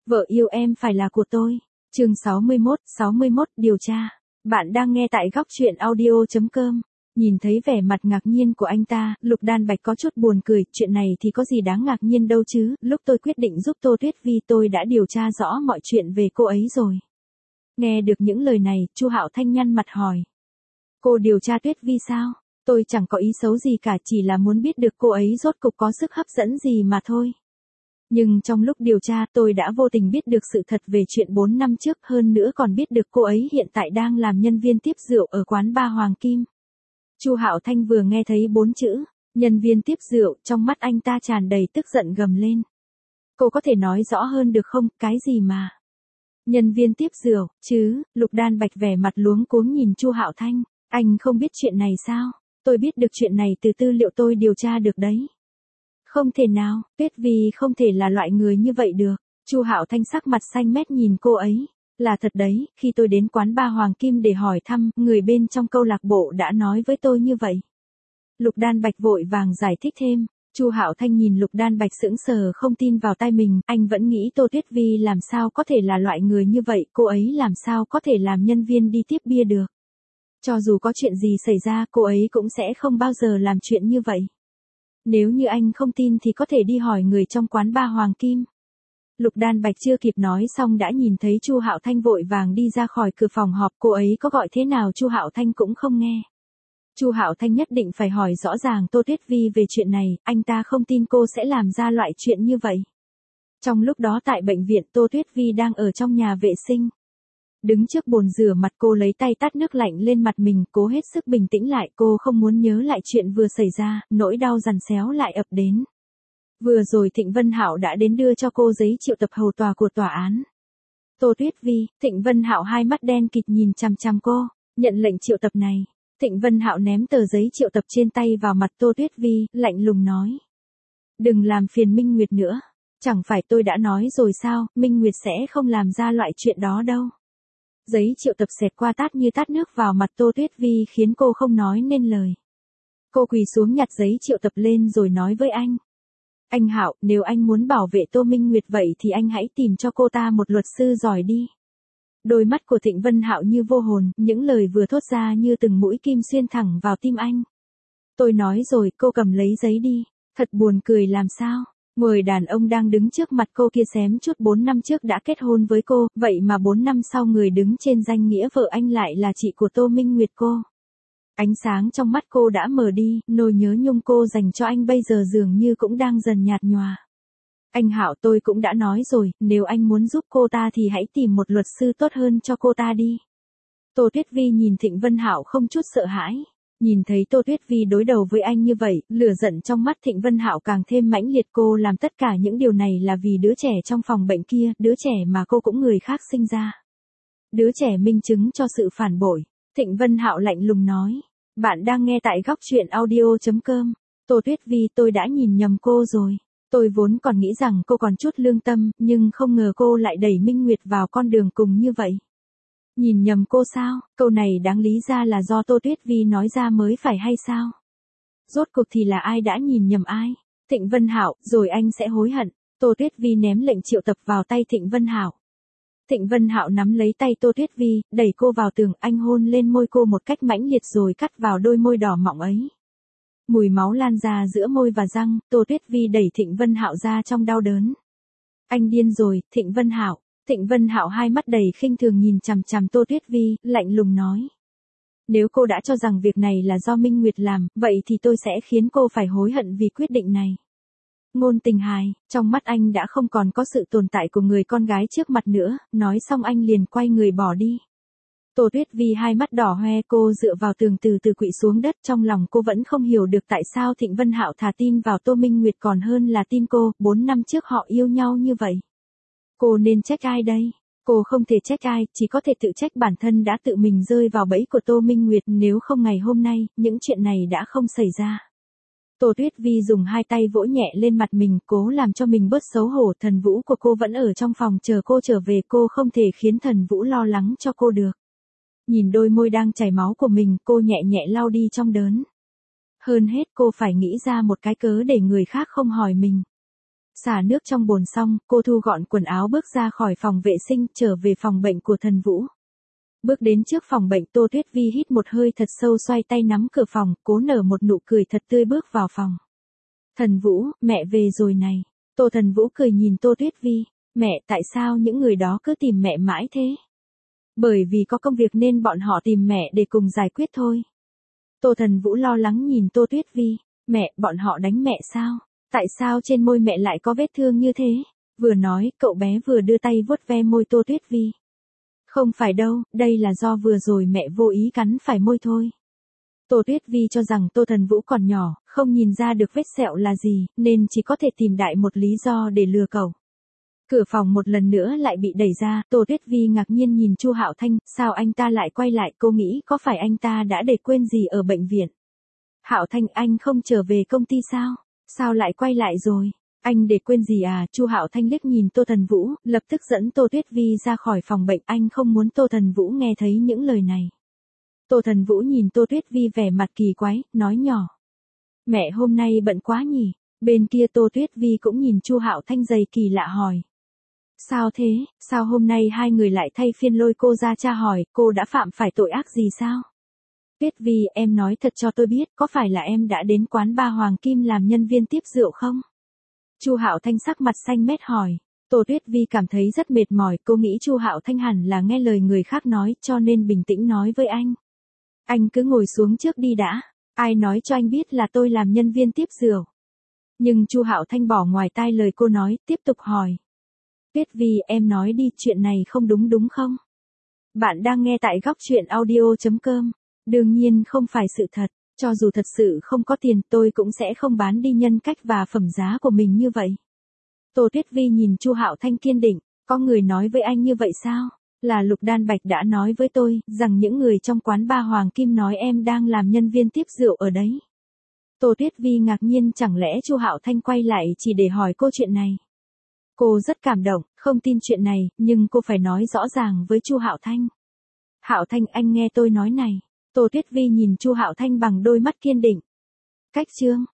Vợ yêu em phải là của tôi. Chương 61 điều tra. Bạn đang nghe tại góc truyện audio.com. Nhìn thấy vẻ mặt ngạc nhiên của anh ta, Lục Đan Bạch có chút buồn cười, chuyện này thì có gì đáng ngạc nhiên đâu chứ, lúc tôi quyết định giúp Tô Tuyết Vi tôi đã điều tra rõ mọi chuyện về cô ấy rồi. Nghe được những lời này, Chu Hạo Thanh nhăn mặt hỏi. Cô điều tra Tuyết Vi sao? Tôi chẳng có ý xấu gì cả, chỉ là muốn biết được cô ấy rốt cục có sức hấp dẫn gì mà thôi. Nhưng trong lúc điều tra tôi đã vô tình biết được sự thật về chuyện 4 năm trước, hơn nữa còn biết được cô ấy hiện tại đang làm nhân viên tiếp rượu ở quán bar Hoàng Kim. Chu Hạo Thanh vừa nghe thấy 4 chữ, nhân viên tiếp rượu, trong mắt anh ta tràn đầy tức giận gầm lên. Cô có thể nói rõ hơn được không, cái gì mà? Nhân viên tiếp rượu, chứ? Lục Đan Bạch vẻ mặt luống cuống nhìn Chu Hạo Thanh, anh không biết chuyện này sao? Tôi biết được chuyện này từ tư liệu tôi điều tra được đấy. Không thể nào, Tuyết Vi không thể là loại người như vậy được. Chu Hạo Thanh sắc mặt xanh mét nhìn cô ấy. Là thật đấy, khi tôi đến quán bar Hoàng Kim để hỏi thăm, người bên trong câu lạc bộ đã nói với tôi như vậy. Lục Đan Bạch vội vàng giải thích thêm. Chu Hạo Thanh nhìn Lục Đan Bạch sững sờ không tin vào tai mình, anh vẫn nghĩ Tô Tuyết Vi làm sao có thể là loại người như vậy, cô ấy làm sao có thể làm nhân viên đi tiếp bia được. Cho dù có chuyện gì xảy ra, cô ấy cũng sẽ không bao giờ làm chuyện như vậy. Nếu như anh không tin thì có thể đi hỏi người trong quán bar Hoàng Kim. Lục Đan Bạch chưa kịp nói xong đã nhìn thấy Chu Hạo Thanh vội vàng đi ra khỏi cửa phòng họp, cô ấy có gọi thế nào Chu Hạo Thanh cũng không nghe. Chu Hạo Thanh nhất định phải hỏi rõ ràng Tô Tuyết Vi về chuyện này, anh ta không tin cô sẽ làm ra loại chuyện như vậy. Trong lúc đó tại bệnh viện, Tô Tuyết Vi đang ở trong nhà vệ sinh. Đứng trước bồn rửa mặt, cô lấy tay tát nước lạnh lên mặt mình, cố hết sức bình tĩnh lại, cô không muốn nhớ lại chuyện vừa xảy ra, nỗi đau dằn xéo lại ập đến. Vừa rồi Thịnh Vân Hạo đã đến đưa cho cô giấy triệu tập hầu tòa của tòa án. Tô Tuyết Vi, Thịnh Vân Hạo hai mắt đen kịt nhìn chằm chằm cô, nhận lệnh triệu tập này. Thịnh Vân Hạo ném tờ giấy triệu tập trên tay vào mặt Tô Tuyết Vi, lạnh lùng nói. Đừng làm phiền Minh Nguyệt nữa. Chẳng phải tôi đã nói rồi sao, Minh Nguyệt sẽ không làm ra loại chuyện đó đâu. Giấy triệu tập xẹt qua tát như tát nước vào mặt Tô Tuyết Vi khiến cô không nói nên lời. Cô quỳ xuống nhặt giấy triệu tập lên rồi nói với anh. Anh Hạo, nếu anh muốn bảo vệ Tô Minh Nguyệt vậy thì anh hãy tìm cho cô ta một luật sư giỏi đi. Đôi mắt của Thịnh Vân Hạo như vô hồn, những lời vừa thốt ra như từng mũi kim xuyên thẳng vào tim anh. Tôi nói rồi, cô cầm lấy giấy đi. Thật buồn cười làm sao? Người đàn ông đang đứng trước mặt cô kia xém chút 4 năm trước đã kết hôn với cô, vậy mà 4 năm sau người đứng trên danh nghĩa vợ anh lại là chị của Tô Minh Nguyệt cô. Ánh sáng trong mắt cô đã mờ đi, nỗi nhớ nhung cô dành cho anh bây giờ dường như cũng đang dần nhạt nhòa. Anh Hạo, tôi cũng đã nói rồi, nếu anh muốn giúp cô ta thì hãy tìm một luật sư tốt hơn cho cô ta đi. Tô Tuyết Vi nhìn Thịnh Vân Hạo không chút sợ hãi. Nhìn thấy Tô Tuyết Vi đối đầu với anh như vậy, lửa giận trong mắt Thịnh Vân Hạo càng thêm mãnh liệt. Cô làm tất cả những điều này là vì đứa trẻ trong phòng bệnh kia, đứa trẻ mà cô cũng người khác sinh ra. Đứa trẻ minh chứng cho sự phản bội. Thịnh Vân Hạo lạnh lùng nói. Bạn đang nghe tại góc truyện audio.com. Tô Tuyết Vi, tôi đã nhìn nhầm cô rồi. Tôi vốn còn nghĩ rằng cô còn chút lương tâm, nhưng không ngờ cô lại đẩy Minh Nguyệt vào con đường cùng như vậy. Nhìn nhầm cô sao? Câu này đáng lý ra là do Tô Tuyết Vi nói ra mới phải hay sao? Rốt cuộc thì là ai đã nhìn nhầm ai? Thịnh Vân Hạo, rồi anh sẽ hối hận. Tô Tuyết Vi ném lệnh triệu tập vào tay Thịnh Vân Hạo. Thịnh Vân Hạo nắm lấy tay Tô Tuyết Vi, đẩy cô vào tường, anh hôn lên môi cô một cách mãnh liệt rồi cắt vào đôi môi đỏ mọng ấy. Mùi máu lan ra giữa môi và răng, Tô Tuyết Vi đẩy Thịnh Vân Hạo ra trong đau đớn. Anh điên rồi, Thịnh Vân Hạo. Thịnh Vân Hạo hai mắt đầy khinh thường nhìn chằm chằm Tô Tuyết Vi, lạnh lùng nói. Nếu cô đã cho rằng việc này là do Minh Nguyệt làm, vậy thì tôi sẽ khiến cô phải hối hận vì quyết định này. Ngôn Tình Hài, trong mắt anh đã không còn có sự tồn tại của người con gái trước mặt nữa, nói xong anh liền quay người bỏ đi. Tô Tuyết Vi hai mắt đỏ hoe, cô dựa vào tường từ từ quỵ xuống đất, trong lòng cô vẫn không hiểu được tại sao Thịnh Vân Hạo thà tin vào Tô Minh Nguyệt còn hơn là tin cô, 4 năm trước họ yêu nhau như vậy. Cô nên trách ai đây? Cô không thể trách ai, chỉ có thể tự trách bản thân đã tự mình rơi vào bẫy của Tô Minh Nguyệt, nếu không ngày hôm nay, những chuyện này đã không xảy ra. Tô Tuyết Vi dùng hai tay vỗ nhẹ lên mặt mình, cố làm cho mình bớt xấu hổ. Thần Vũ của cô vẫn ở trong phòng chờ cô trở về, cô không thể khiến Thần Vũ lo lắng cho cô được. Nhìn đôi môi đang chảy máu của mình, cô nhẹ nhẹ lau đi trong đớn. Hơn hết cô phải nghĩ ra một cái cớ để người khác không hỏi mình. Xả nước trong bồn xong, cô thu gọn quần áo bước ra khỏi phòng vệ sinh trở về phòng bệnh của Thần Vũ. Bước đến trước phòng bệnh, Tô Tuyết Vi hít một hơi thật sâu, xoay tay nắm cửa phòng, cố nở một nụ cười thật tươi bước vào phòng. Thần Vũ, mẹ về rồi này. Tô Thần Vũ cười nhìn Tô Tuyết Vi. Mẹ, tại sao những người đó cứ tìm mẹ mãi thế? Bởi vì có công việc nên bọn họ tìm mẹ để cùng giải quyết thôi. Tô Thần Vũ lo lắng nhìn Tô Tuyết Vi. Mẹ, bọn họ đánh mẹ sao? Tại sao trên môi mẹ lại có vết thương như thế? Vừa nói, cậu bé vừa đưa tay vuốt ve môi Tô Tuyết Vi. Không phải đâu, đây là do vừa rồi mẹ vô ý cắn phải môi thôi. Tô Tuyết Vi cho rằng Tô Thần Vũ còn nhỏ, không nhìn ra được vết sẹo là gì, nên chỉ có thể tìm đại một lý do để lừa cậu. Cửa phòng một lần nữa lại bị đẩy ra, Tô Tuyết Vi ngạc nhiên nhìn Chu Hạo Thanh, sao anh ta lại quay lại, cô nghĩ có phải anh ta đã để quên gì ở bệnh viện. Hạo Thanh, anh không trở về công ty sao? Sao lại quay lại rồi? Anh để quên gì à? Chu Hạo Thanh liếc nhìn Tô Thần Vũ, lập tức dẫn Tô Tuyết Vi ra khỏi phòng bệnh, anh không muốn Tô Thần Vũ nghe thấy những lời này. Tô Thần Vũ nhìn Tô Tuyết Vi vẻ mặt kỳ quái, nói nhỏ. Mẹ hôm nay bận quá nhỉ? Bên kia Tô Tuyết Vi cũng nhìn Chu Hạo Thanh dày kỳ lạ hỏi. Sao thế, sao hôm nay hai người lại thay phiên lôi cô ra tra hỏi, cô đã phạm phải tội ác gì sao? Tuyết Vi, em nói thật cho tôi biết, có phải là em đã đến quán bar Hoàng Kim làm nhân viên tiếp rượu không? Chu Hạo Thanh sắc mặt xanh mét hỏi. Tô Tuyết Vi cảm thấy rất mệt mỏi, cô nghĩ Chu Hạo Thanh hẳn là nghe lời người khác nói, cho nên bình tĩnh nói với anh. Anh cứ ngồi xuống trước đi đã, ai nói cho anh biết là tôi làm nhân viên tiếp rượu? Nhưng Chu Hạo Thanh bỏ ngoài tai lời cô nói, tiếp tục hỏi. Tuyết Vi, em nói đi, chuyện này không đúng đúng không? Bạn đang nghe tại góc truyện audio.com. Đương nhiên không phải sự thật, cho dù thật sự không có tiền tôi cũng sẽ không bán đi nhân cách và phẩm giá của mình như vậy. Tô Tuyết Vi nhìn Chu Hạo Thanh kiên định, có người nói với anh như vậy sao? Là Lục Đan Bạch đã nói với tôi, rằng những người trong quán bar Hoàng Kim nói em đang làm nhân viên tiếp rượu ở đấy. Tô Tuyết Vi ngạc nhiên, chẳng lẽ Chu Hạo Thanh quay lại chỉ để hỏi cô chuyện này? Cô rất cảm động, không tin chuyện này, nhưng cô phải nói rõ ràng với Chu Hạo Thanh. Hạo Thanh, anh nghe tôi nói này. Tô Tuyết Vi nhìn Chu Hạo Thanh bằng đôi mắt kiên định. Cách chương